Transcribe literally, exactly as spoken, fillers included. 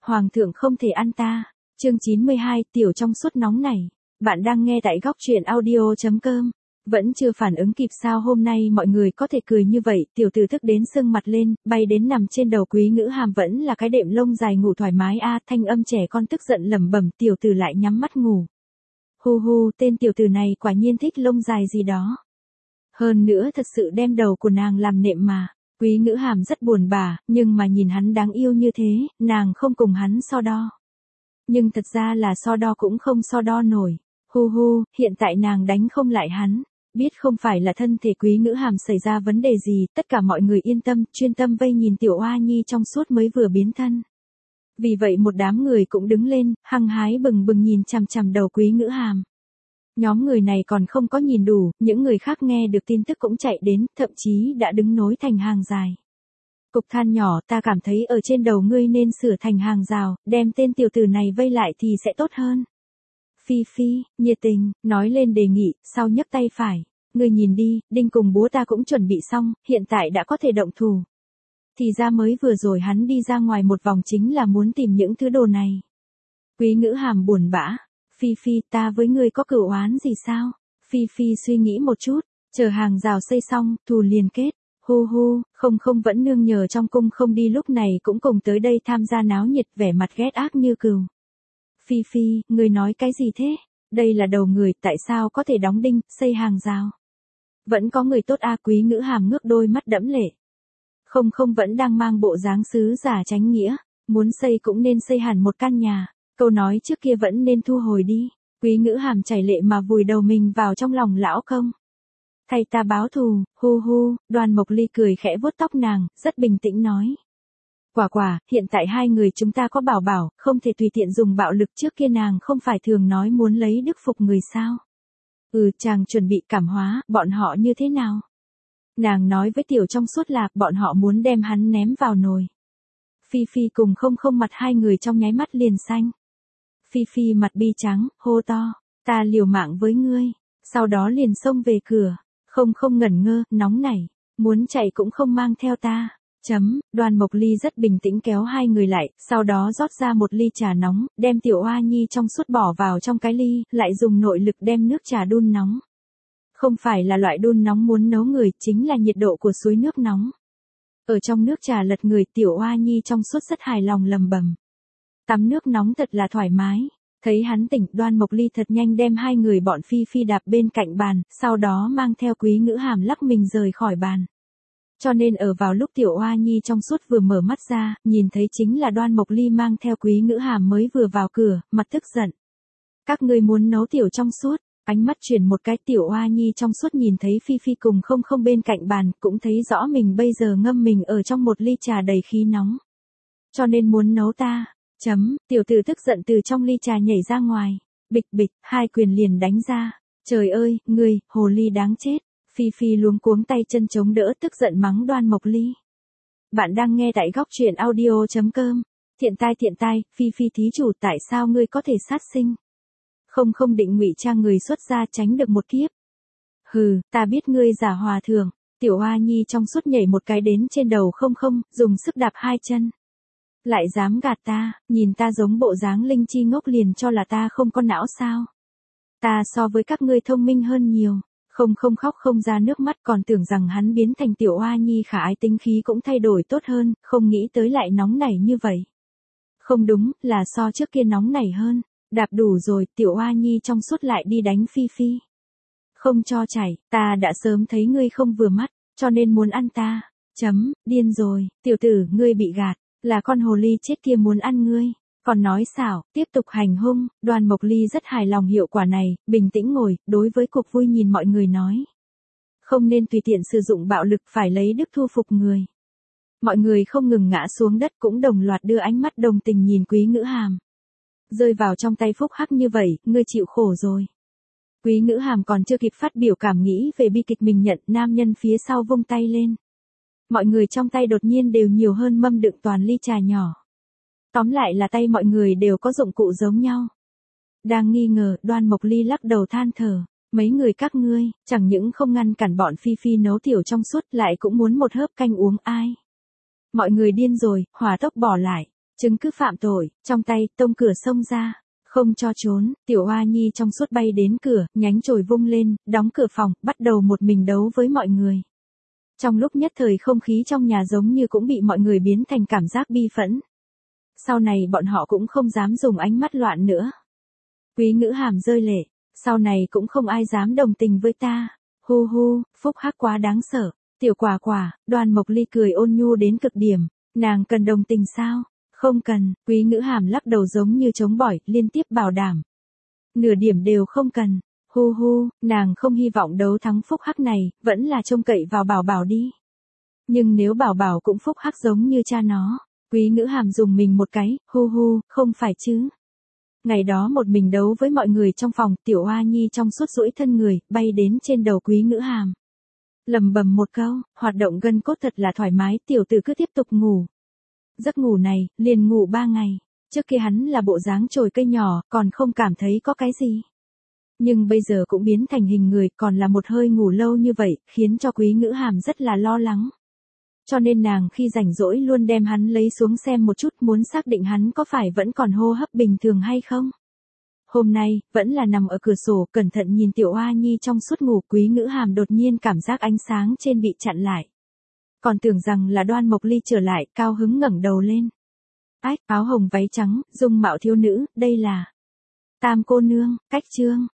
Hoàng thượng không thể ăn ta. Chương chín mươi hai, tiểu trong suốt nóng này. Bạn đang nghe tại góc truyện audio.com. Vẫn chưa phản ứng kịp sao hôm nay mọi người có thể cười như vậy, tiểu tử thức đến sưng mặt lên, bay đến nằm trên đầu Quý Ngữ Hàm vẫn là cái đệm lông dài ngủ thoải mái a, thanh âm trẻ con tức giận lẩm bẩm, tiểu tử lại nhắm mắt ngủ. Hu hu, tên tiểu tử này quả nhiên thích lông dài gì đó. Hơn nữa thật sự đem đầu của nàng làm nệm mà. Quý Ngữ Hàm rất buồn bã, nhưng mà nhìn hắn đáng yêu như thế, nàng không cùng hắn so đo. Nhưng thật ra là so đo cũng không so đo nổi. Hu hu, hiện tại nàng đánh không lại hắn. Biết không phải là thân thể Quý Ngữ Hàm xảy ra vấn đề gì, tất cả mọi người yên tâm, chuyên tâm vây nhìn tiểu oa nhi trong suốt mới vừa biến thân. Vì vậy một đám người cũng đứng lên, hăng hái bừng bừng nhìn chằm chằm đầu Quý Ngữ Hàm. Nhóm người này còn không có nhìn đủ, những người khác nghe được tin tức cũng chạy đến, thậm chí đã đứng nối thành hàng dài. Cục than nhỏ, ta cảm thấy ở trên đầu ngươi nên sửa thành hàng rào, đem tên tiểu tử này vây lại thì sẽ tốt hơn. Phi Phi, nhiệt tình, nói lên đề nghị, sau nhấc tay phải. Ngươi nhìn đi, đinh cùng búa ta cũng chuẩn bị xong, hiện tại đã có thể động thủ. Thì ra mới vừa rồi hắn đi ra ngoài một vòng chính là muốn tìm những thứ đồ này. Quý Ngữ Hàm buồn bã. Phi Phi, ta với ngươi có cửu oán gì sao? Phi Phi suy nghĩ một chút, chờ hàng rào xây xong, thù liền kết. Hu hu, không không vẫn nương nhờ trong cung không đi lúc này cũng cùng tới đây tham gia náo nhiệt vẻ mặt ghét ác như cừu. Phi Phi, ngươi nói cái gì thế? Đây là đầu người, tại sao có thể đóng đinh, xây hàng rào? Vẫn có người tốt a. Quý Ngữ Hàm ngước đôi mắt đẫm lệ. Không không vẫn đang mang bộ dáng sứ giả chánh nghĩa, muốn xây cũng nên xây hẳn một căn nhà. Câu nói trước kia vẫn nên thu hồi đi. Quý Ngữ Hàm chảy lệ mà vùi đầu mình vào trong lòng lão công. Thay ta báo thù, hu hu, Đoàn Mộc Ly cười khẽ vuốt tóc nàng, rất bình tĩnh nói. Quả quả, hiện tại hai người chúng ta có bảo bảo, không thể tùy tiện dùng bạo lực, trước kia nàng không phải thường nói muốn lấy đức phục người sao. Ừ, chàng chuẩn bị cảm hóa, bọn họ như thế nào? Nàng nói với tiểu trong suốt là, bọn họ muốn đem hắn ném vào nồi. Phi Phi cùng không không mặt hai người trong nháy mắt liền xanh. Phi Phi mặt bi trắng, hô to, ta liều mạng với ngươi, sau đó liền xông về cửa, không không ngẩn ngơ, nóng nảy, muốn chạy cũng không mang theo ta. Chấm, Đoàn Mộc Ly rất bình tĩnh kéo hai người lại, sau đó rót ra một ly trà nóng, đem tiểu oa nhi trong suốt bỏ vào trong cái ly, lại dùng nội lực đem nước trà đun nóng. Không phải là loại đun nóng muốn nấu người, chính là nhiệt độ của suối nước nóng. Ở trong nước trà lật người, tiểu oa nhi trong suốt rất hài lòng lầm bầm. Tắm nước nóng thật là thoải mái. Thấy hắn tỉnh, Đoan Mộc Ly thật nhanh đem hai người bọn Phi Phi đạp bên cạnh bàn, sau đó mang theo Quý Ngữ Hàm lắc mình rời khỏi bàn. Cho nên ở vào lúc tiểu oa nhi trong suốt vừa mở mắt ra, nhìn thấy chính là Đoan Mộc Ly mang theo Quý Ngữ Hàm mới vừa vào cửa, mặt tức giận. Các ngươi muốn nấu tiểu trong suốt, ánh mắt chuyển một cái, tiểu oa nhi trong suốt nhìn thấy Phi Phi cùng không không bên cạnh bàn, cũng thấy rõ mình bây giờ ngâm mình ở trong một ly trà đầy khí nóng. Cho nên muốn nấu ta. Chấm, tiểu tử tức giận từ trong ly trà nhảy ra ngoài. Bịch bịch, hai quyền liền đánh ra. Trời ơi, ngươi, hồ ly đáng chết. Phi Phi luống cuống tay chân chống đỡ tức giận mắng Đoan Mộc Ly. Bạn đang nghe tại góc truyện audio.com. Thiện tai thiện tai, Phi Phi thí chủ tại sao ngươi có thể sát sinh? Không không định ngụy trang người xuất gia tránh được một kiếp. Hừ, ta biết ngươi giả hòa thượng. Tiểu oa nhi trong suốt nhảy một cái đến trên đầu không không, dùng sức đạp hai chân. Lại dám gạt ta, nhìn ta giống bộ dáng linh chi ngốc liền cho là ta không có não sao. Ta so với các ngươi thông minh hơn nhiều. Không không khóc không ra nước mắt, còn tưởng rằng hắn biến thành tiểu oa nhi khả ái tính khí cũng thay đổi tốt hơn, không nghĩ tới lại nóng nảy như vậy. Không đúng, là so trước kia nóng nảy hơn. Đạp đủ rồi, tiểu oa nhi trong suốt lại đi đánh Phi Phi. Không cho chảy, ta đã sớm thấy ngươi không vừa mắt, cho nên muốn ăn ta. Chấm, điên rồi, tiểu tử, ngươi bị gạt. Là con hồ ly chết kia muốn ăn ngươi, còn nói xảo, tiếp tục hành hung. Đoàn Mộc Ly rất hài lòng hiệu quả này, bình tĩnh ngồi, đối với cuộc vui nhìn mọi người nói. Không nên tùy tiện sử dụng bạo lực, phải lấy đức thu phục người. Mọi người không ngừng ngã xuống đất cũng đồng loạt đưa ánh mắt đồng tình nhìn Quý Ngữ Hàm. Rơi vào trong tay phúc hắc như vậy, ngươi chịu khổ rồi. Quý Ngữ Hàm còn chưa kịp phát biểu cảm nghĩ về bi kịch mình nhận, nam nhân phía sau vung tay lên. Mọi người trong tay đột nhiên đều nhiều hơn mâm đựng toàn ly trà nhỏ. Tóm lại là tay mọi người đều có dụng cụ giống nhau. Đang nghi ngờ, Đoan Mộc Ly lắc đầu than thở. Mấy người các ngươi, chẳng những không ngăn cản bọn Phi Phi nấu tiểu trong suốt lại cũng muốn một hớp canh uống ai. Mọi người điên rồi, hỏa tốc bỏ lại. Chứng cứ phạm tội, trong tay, tông cửa xông ra. Không cho trốn, tiểu Hoa Nhi trong suốt bay đến cửa, nhánh chổi vung lên, đóng cửa phòng, bắt đầu một mình đấu với mọi người. Trong lúc nhất thời không khí trong nhà giống như cũng bị mọi người biến thành cảm giác bi phẫn. Sau này bọn họ cũng không dám dùng ánh mắt loạn nữa. Quý Ngữ Hàm rơi lệ, sau này cũng không ai dám đồng tình với ta. Hu hu, phúc hắc quá đáng sợ. Tiểu Quả Quả, Đoan Mộc Ly cười ôn nhu đến cực điểm. Nàng cần đồng tình sao? Không cần, Quý Ngữ Hàm lắc đầu giống như chống bỏi, liên tiếp bảo đảm. Nửa điểm đều không cần. Hu hu, nàng không hy vọng đấu thắng phúc hắc này, vẫn là trông cậy vào Bảo Bảo đi. Nhưng nếu Bảo Bảo cũng phúc hắc giống như cha nó, Quý Ngữ Hàm dùng mình một cái, hu hu, không phải chứ. Ngày đó một mình đấu với mọi người trong phòng, tiểu Hoa Nhi trong suốt duỗi thân người, bay đến trên đầu Quý Ngữ Hàm. Lầm bầm một câu, hoạt động gân cốt thật là thoải mái, tiểu tử cứ tiếp tục ngủ. Giấc ngủ này, liền ngủ ba ngày. Trước kia hắn là bộ dáng chồi cây nhỏ, còn không cảm thấy có cái gì. Nhưng bây giờ cũng biến thành hình người, còn là một hơi ngủ lâu như vậy, khiến cho Quý Ngữ Hàm rất là lo lắng. Cho nên nàng khi rảnh rỗi luôn đem hắn lấy xuống xem một chút, muốn xác định hắn có phải vẫn còn hô hấp bình thường hay không. Hôm nay, vẫn là nằm ở cửa sổ, cẩn thận nhìn tiểu Hoa Nhi trong suốt ngủ, Quý Ngữ Hàm đột nhiên cảm giác ánh sáng trên bị chặn lại. Còn tưởng rằng là Đoan Mộc Ly trở lại, cao hứng ngẩng đầu lên. Ách, áo hồng váy trắng, dung mạo thiếu nữ, đây là Tam cô nương, Cách Trương.